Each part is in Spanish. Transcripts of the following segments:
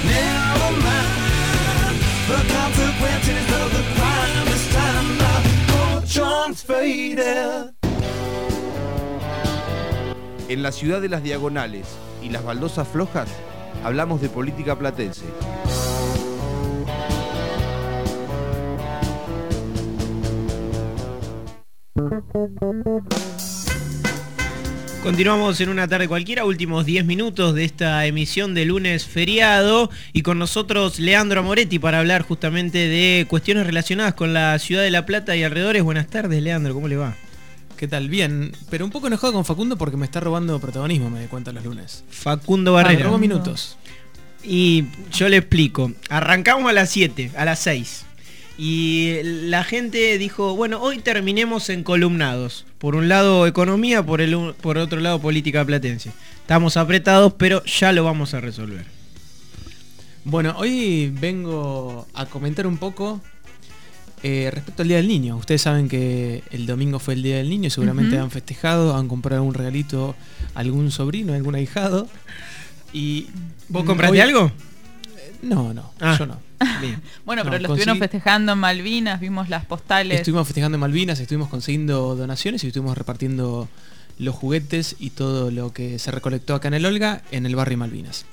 Never mind the consequences of the crime. This time my fortune's faded. En la ciudad de las diagonales y las baldosas flojas, hablamos de política platense. Continuamos en una tarde cualquiera, últimos 10 minutos de esta emisión de lunes feriado, y con nosotros Leandro Moretti para hablar justamente de cuestiones relacionadas con la ciudad de La Plata y alrededores. Buenas tardes, Leandro, ¿cómo le va? ¿Qué tal? Bien, pero un poco enojado con Facundo porque me está robando protagonismo, me di cuenta los lunes. Facundo Barrera. Me robó minutos. Y yo le explico, arrancamos a las 7, a las 6. Y la gente dijo, bueno, hoy terminemos en columnados. Por un lado economía, por otro lado política platense. Estamos apretados, pero ya lo vamos a resolver. Bueno, hoy vengo a comentar un poco respecto al Día del Niño. Ustedes saben que el domingo fue el Día del Niño, seguramente han festejado, han comprado algún regalito a algún sobrino, a algún ahijado. Y ¿vos compraste algo? No, yo no. Bien. Bueno, pero lo estuvieron festejando en Malvinas, vimos las postales. Estuvimos festejando en Malvinas, estuvimos consiguiendo donaciones y estuvimos repartiendo los juguetes y todo lo que se recolectó acá en el Olga, en el barrio Malvinas.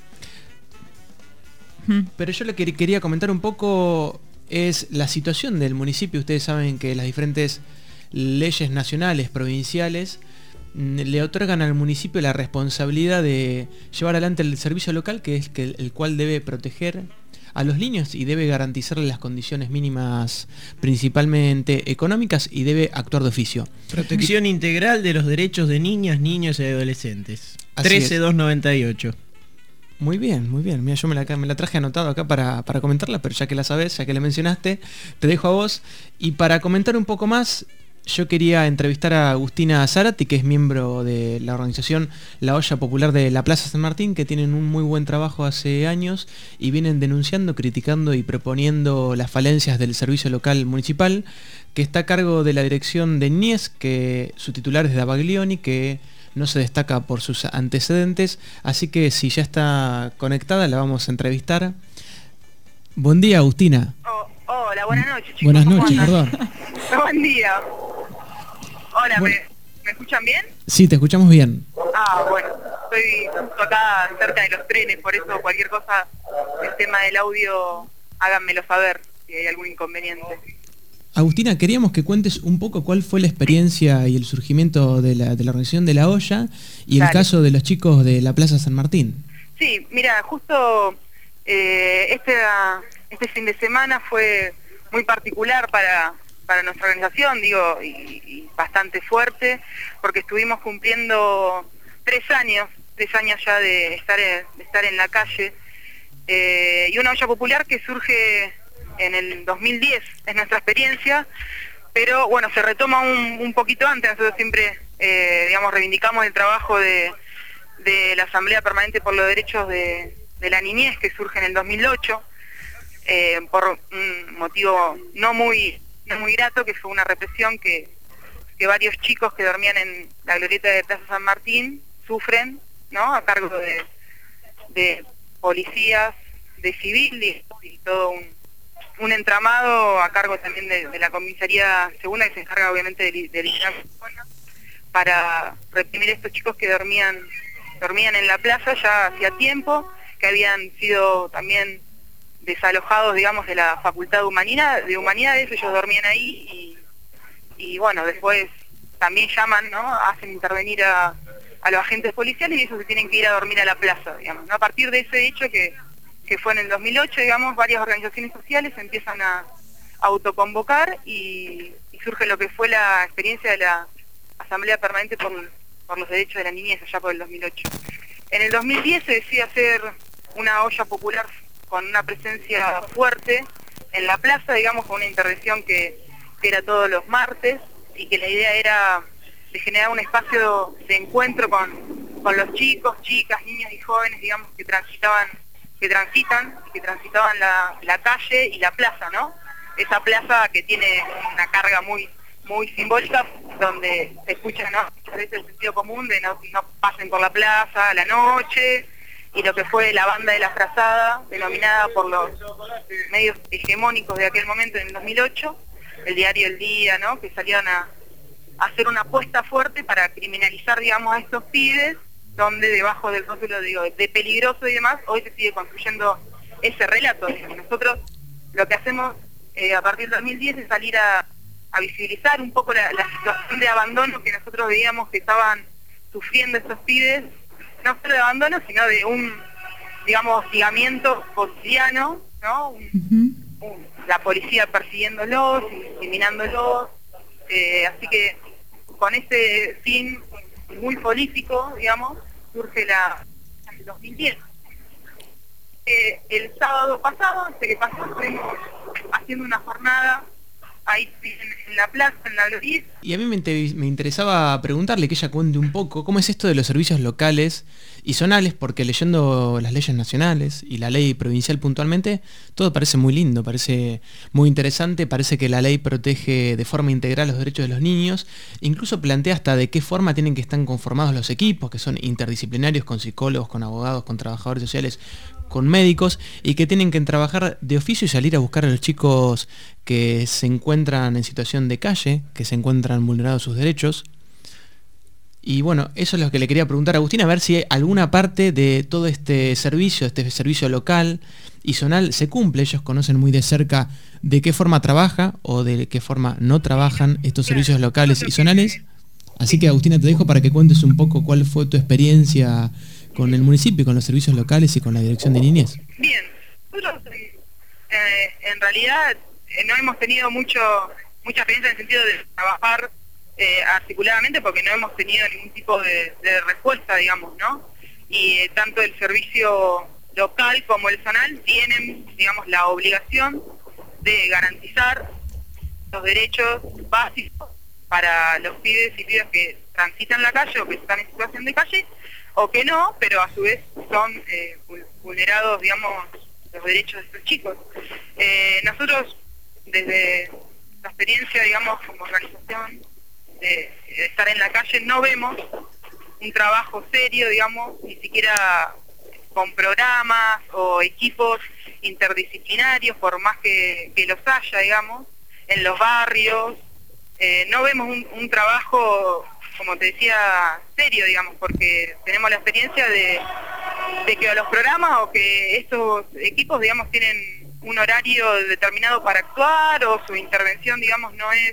Pero yo lo que quería comentar un poco es la situación del municipio. Ustedes saben que las diferentes leyes nacionales, provinciales, le otorgan al municipio la responsabilidad de llevar adelante el servicio local, que es el cual debe proteger a los niños y debe garantizarles las condiciones mínimas, principalmente económicas, y debe actuar de oficio. Protección integral de los derechos de niñas, niños y adolescentes. 13298. Muy bien, muy bien. Mira, yo me la traje anotado acá para comentarla, pero ya que la sabes, ya que la mencionaste, te dejo a vos. Y para comentar un poco más, yo quería entrevistar a Agustina Zárate, que es miembro de la organización La Olla Popular de la Plaza San Martín, que tienen un muy buen trabajo hace años y vienen denunciando, criticando y proponiendo las falencias del servicio local municipal, que está a cargo de la dirección de Nies, que su titular es Davaglioni, que no se destaca por sus antecedentes, así que si ya está conectada la vamos a entrevistar. Buen día, Agustina. Hola, buenas noches, chicos. Buenas noches, perdón. Buen día. Hola, bueno. ¿Me escuchan bien? Sí, te escuchamos bien. Ah, bueno, estoy justo acá cerca de los trenes, por eso cualquier cosa, el tema del audio, háganmelo saber si hay algún inconveniente. Agustina, queríamos que cuentes un poco cuál fue la experiencia y el surgimiento de la organización de La Olla y el caso de los chicos de la Plaza San Martín. Sí, mira, justo este fin de semana fue muy particular para nuestra organización, digo, y bastante fuerte, porque estuvimos cumpliendo 3 años ya de estar en la calle, y una olla popular que surge en el 2010, es nuestra experiencia, pero bueno, se retoma un poquito antes. Nosotros siempre, reivindicamos el trabajo de la Asamblea Permanente por los Derechos de la Niñez, que surge en el 2008, por un motivo no muy grato, que fue una represión que varios chicos que dormían en la glorieta de Plaza San Martín sufren, ¿no? A cargo de policías, de civil y todo un entramado a cargo también de la comisaría segunda, que se encarga obviamente de liderar para reprimir a estos chicos que dormían en la plaza ya hacía tiempo, que habían sido también desalojados, digamos, de la Facultad de Humanidades, ellos dormían ahí y bueno, después también llaman, ¿no? Hacen intervenir a los agentes policiales y ellos se tienen que ir a dormir a la plaza, digamos, ¿no? A partir de ese hecho que fue en el 2008, digamos, varias organizaciones sociales empiezan a autoconvocar y surge lo que fue la experiencia de la Asamblea Permanente por los Derechos de la Niñez allá por el 2008. En el 2010 se decide hacer una olla popular con una presencia fuerte en la plaza, digamos, con una intervención que era todos los martes, y que la idea era de generar un espacio de encuentro con los chicos, chicas, niños y jóvenes, digamos, que transitan la calle y la plaza, ¿no? Esa plaza que tiene una carga muy simbólica, donde se escucha, ¿no?, muchas veces el sentido común de no pasen por la plaza a la noche, y lo que fue la banda de la frazada, denominada por los medios hegemónicos de aquel momento en el 2008, el diario El Día, ¿no? Que salieron a hacer una apuesta fuerte para criminalizar, digamos, a estos pibes, donde debajo del rótulo, digo, de peligroso y demás, hoy se sigue construyendo ese relato. Nosotros lo que hacemos a partir del 2010 es salir a visibilizar un poco la situación de abandono que nosotros veíamos que estaban sufriendo estos pibes, no solo de abandono, sino de un, digamos, hostigamiento cotidiano, ¿no? La policía persiguiéndolos, discriminándolos, así que con ese fin muy político, digamos, surge el 2010. El sábado pasado, que pasó, estuvimos haciendo una jornada ahí en la plaza, en la Loris. Y a mí me interesaba preguntarle, que ella cuente un poco, cómo es esto de los servicios locales y zonales, porque leyendo las leyes nacionales y la ley provincial puntualmente, todo parece muy lindo, parece muy interesante, parece que la ley protege de forma integral los derechos de los niños, incluso plantea hasta de qué forma tienen que estar conformados los equipos, que son interdisciplinarios, con psicólogos, con abogados, con trabajadores sociales, con médicos, y que tienen que trabajar de oficio y salir a buscar a los chicos que se encuentran en situación de calle, que se encuentran vulnerados sus derechos. Y bueno, eso es lo que le quería preguntar a Agustín, a ver si alguna parte de todo este servicio local y zonal se cumple. Ellos conocen muy de cerca de qué forma trabaja o de qué forma no trabajan estos servicios locales y zonales. Así que, Agustina, te dejo para que cuentes un poco cuál fue tu experiencia con el municipio, con los servicios locales y con la Dirección de Niñez. Bien, nosotros en realidad no hemos tenido mucha experiencia en el sentido de trabajar articuladamente, porque no hemos tenido ningún tipo de respuesta, digamos, ¿no? Y tanto el servicio local como el zonal tienen, digamos, la obligación de garantizar los derechos básicos para los pibes y pibas que transitan la calle o que están en situación de calle, o que no, pero a su vez son vulnerados, digamos, los derechos de estos chicos. Nosotros, desde la experiencia, digamos, como organización de estar en la calle, no vemos un trabajo serio, digamos, ni siquiera con programas o equipos interdisciplinarios, por más que los haya, digamos, en los barrios. No vemos un trabajo, como te decía, serio, digamos, porque tenemos la experiencia de que los programas o que estos equipos, digamos, tienen un horario determinado para actuar, o su intervención, digamos,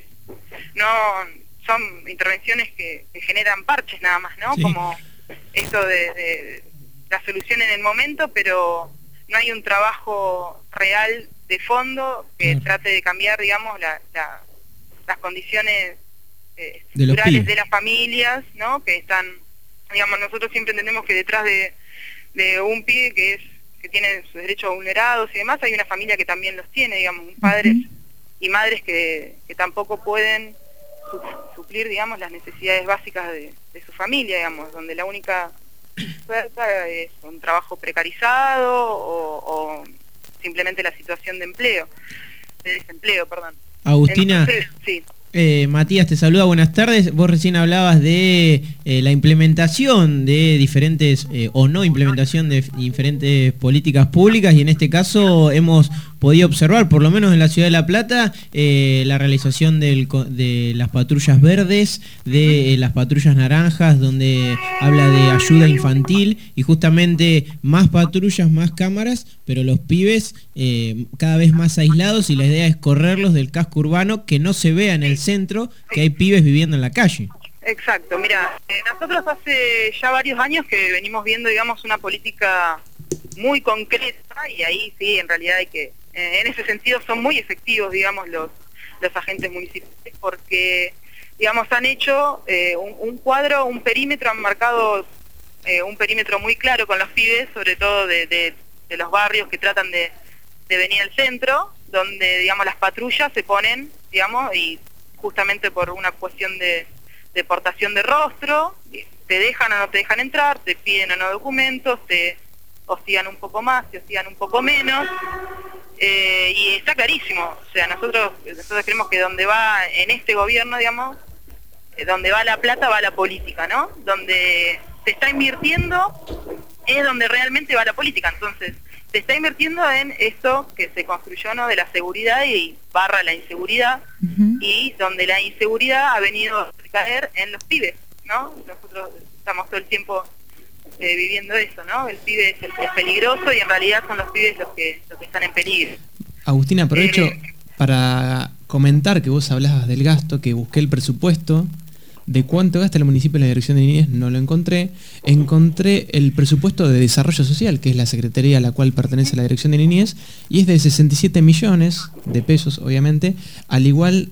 son intervenciones que generan parches nada más, ¿no? Sí. Como esto de la solución en el momento, pero no hay un trabajo real de fondo que trate de cambiar, digamos, las condiciones estructurales de las familias, ¿no? Que están, digamos, nosotros siempre entendemos que detrás de un pibe que tiene sus derechos vulnerados y demás, hay una familia que también los tiene, digamos, padres y madres que tampoco pueden suplir, digamos, las necesidades básicas de su familia, digamos, donde la única oferta es un trabajo precarizado o simplemente la situación de desempleo, perdón. Agustina. Entonces, sí. Matías te saluda, buenas tardes. Vos recién hablabas de la implementación de diferentes o no implementación de diferentes políticas públicas, y en este caso hemos podido observar, por lo menos en la ciudad de La Plata, la realización de las patrullas verdes, de las patrullas naranjas, donde habla de ayuda infantil, y justamente más patrullas, más cámaras, pero los pibes cada vez más aislados, y la idea es correrlos del casco urbano, que no se vea en el centro que hay pibes viviendo en la calle. Exacto, mira, nosotros hace ya varios años que venimos viendo, digamos, una política muy concreta, y ahí sí, en realidad hay que, en ese sentido son muy efectivos, digamos, los agentes municipales, porque, digamos, han hecho un cuadro, un perímetro, han marcado un perímetro muy claro con los pibes, sobre todo de los barrios que tratan de venir al centro, donde, digamos, las patrullas se ponen, digamos, y justamente por una cuestión de portación de rostro, te dejan o no te dejan entrar, te piden o no documentos, te hostigan un poco más, te hostigan un poco menos, y está clarísimo. O sea, nosotros creemos que donde va en este gobierno, digamos, donde va la plata va la política, ¿no? Donde se está invirtiendo es donde realmente va la política. Entonces, se está invirtiendo en esto que se construyó, ¿no?, de la seguridad y barra la inseguridad, y donde la inseguridad ha venido a caer en los pibes, ¿no? Nosotros estamos todo el tiempo viviendo eso, ¿no? El pibe es peligroso y en realidad son los pibes los que están en peligro. Agustina, aprovecho para comentar que vos hablabas del gasto, que busqué el presupuesto de cuánto gasta el municipio en la Dirección de Niñez, no lo encontré. Encontré el presupuesto de Desarrollo Social, que es la secretaría a la cual pertenece la Dirección de Niñez, y es de 67 millones de pesos, obviamente, al igual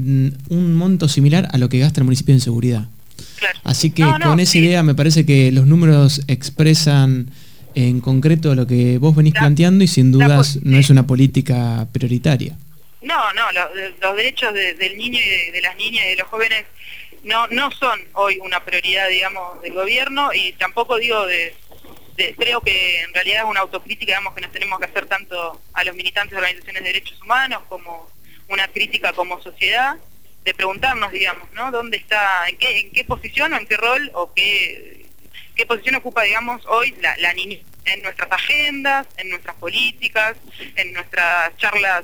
un monto similar a lo que gasta el municipio en seguridad. Claro. Así que con esa idea me parece que los números expresan en concreto lo que vos venís planteando y sin dudas no es una política prioritaria. No, los derechos del niño y de las niñas y de los jóvenes no son hoy una prioridad, digamos, del gobierno, y tampoco digo creo que en realidad es una autocrítica, digamos, que nos tenemos que hacer tanto a los militantes de organizaciones de derechos humanos como una crítica como sociedad, de preguntarnos, digamos, ¿no?, dónde está, en qué posición o en qué rol o qué posición ocupa, digamos, hoy la niñez en nuestras agendas, en nuestras políticas, en nuestras charlas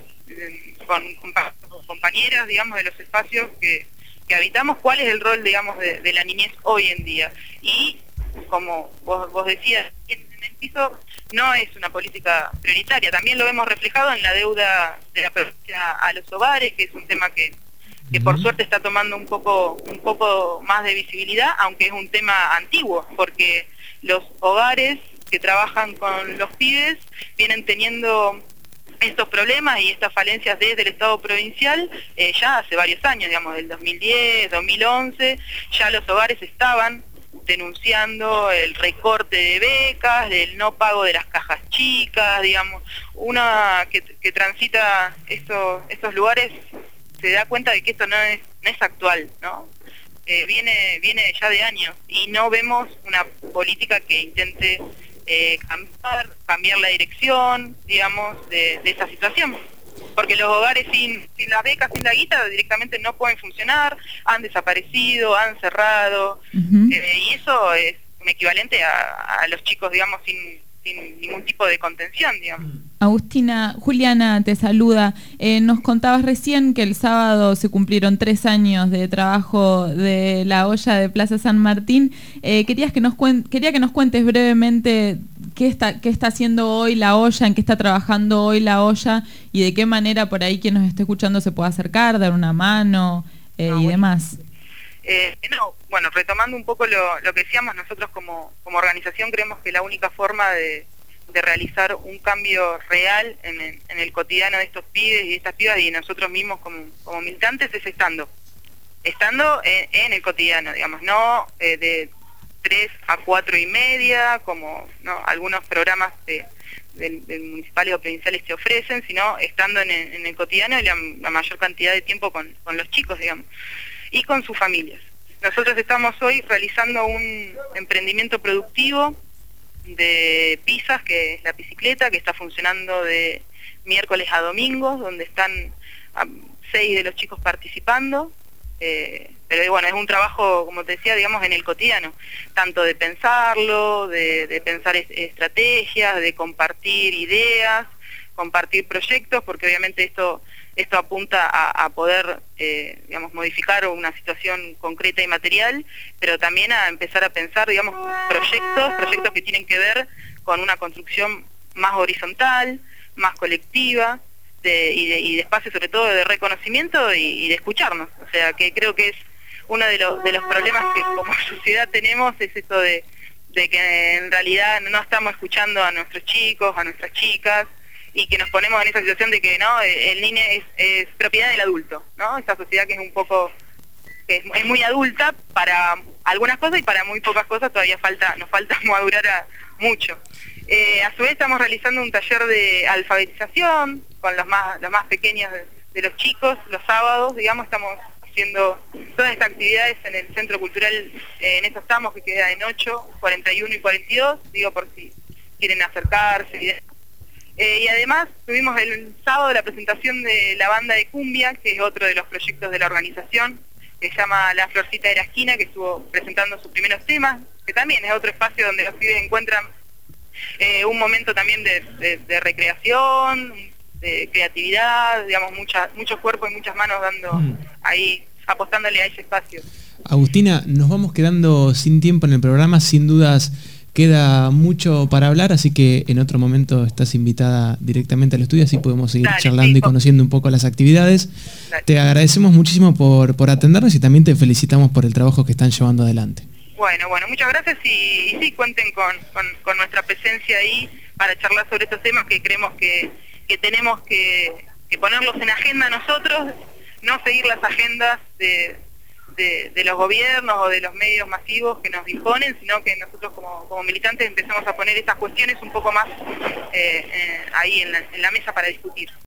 con compañeras, digamos, de los espacios que habitamos, cuál es el rol, digamos, de la niñez hoy en día. Y como vos decías, en el piso no es una política prioritaria. También lo vemos reflejado en la deuda de la provincia a los hogares, que es un tema que por suerte está tomando un poco más de visibilidad, aunque es un tema antiguo, porque los hogares que trabajan con los pibes vienen teniendo estos problemas y estas falencias desde el Estado provincial ya hace varios años, digamos, del 2010, 2011, ya los hogares estaban denunciando el recorte de becas, del no pago de las cajas chicas, digamos. Una que transita estos lugares se da cuenta de que esto no es actual, ¿no? Viene ya de años y no vemos una política que intente cambiar la dirección, digamos, de esa situación. Porque los hogares sin las becas, sin la guita, directamente no pueden funcionar, han desaparecido, han cerrado, y eso es un equivalente a los chicos, digamos, sin ningún tipo de contención, digamos. Agustina, Juliana te saluda. Nos contabas recién que el sábado se cumplieron 3 años de trabajo de la olla de Plaza San Martín. Quería que nos cuentes brevemente qué está haciendo hoy la olla, en qué está trabajando hoy la olla y de qué manera por ahí quien nos esté escuchando se puede acercar, dar una mano y demás. Bueno, retomando un poco lo que decíamos, nosotros como organización creemos que la única forma de realizar un cambio real en el cotidiano de estos pibes y estas pibas y nosotros mismos como militantes es estando en el cotidiano, digamos, no de 3 a 4 y media, como ¿no? algunos programas del municipales o provinciales te ofrecen, sino estando en el cotidiano y la mayor cantidad de tiempo con los chicos, digamos, y con sus familias. Nosotros estamos hoy realizando un emprendimiento productivo de pizzas, que es la bicicleta, que está funcionando de miércoles a domingos, donde están 6 de los chicos participando, pero bueno, es un trabajo, como te decía, digamos, en el cotidiano, tanto de pensarlo, de pensar estrategias, de compartir ideas, compartir proyectos, porque obviamente esto apunta a poder, digamos, modificar una situación concreta y material, pero también a empezar a pensar, digamos, proyectos que tienen que ver con una construcción más horizontal, más colectiva, y de espacio sobre todo de reconocimiento y de escucharnos. O sea, que creo que es uno de los problemas que como sociedad tenemos, es esto de que en realidad no estamos escuchando a nuestros chicos, a nuestras chicas, y que nos ponemos en esa situación de que no el nene es propiedad del adulto, ¿no? Esta sociedad que es un poco, que es muy adulta para algunas cosas y para muy pocas cosas todavía nos falta madurar mucho. A su vez estamos realizando un taller de alfabetización con los más pequeños de los chicos, los sábados, digamos, estamos haciendo todas estas actividades en el Centro Cultural, en eso estamos, que queda en 8, 41 y 42, digo por si quieren acercarse. Y además tuvimos el sábado la presentación de la banda de cumbia, que es otro de los proyectos de la organización, que se llama La Florcita de la Esquina, que estuvo presentando sus primeros temas, que también es otro espacio donde los pibes encuentran un momento también de recreación, de creatividad, digamos, muchos cuerpos y muchas manos dando ahí, apostándole a ese espacio. Agustina, nos vamos quedando sin tiempo en el programa, sin dudas queda mucho para hablar, así que en otro momento estás invitada directamente al estudio, así podemos seguir charlando y conociendo un poco las actividades. Dale. Te agradecemos muchísimo por atendernos y también te felicitamos por el trabajo que están llevando adelante. Bueno, muchas gracias y sí, cuenten con nuestra presencia ahí para charlar sobre estos temas que creemos que tenemos que ponerlos en agenda nosotros, no seguir las agendas de los gobiernos o de los medios masivos que nos imponen, sino que nosotros como militantes empezamos a poner estas cuestiones un poco más ahí en la mesa para discutir.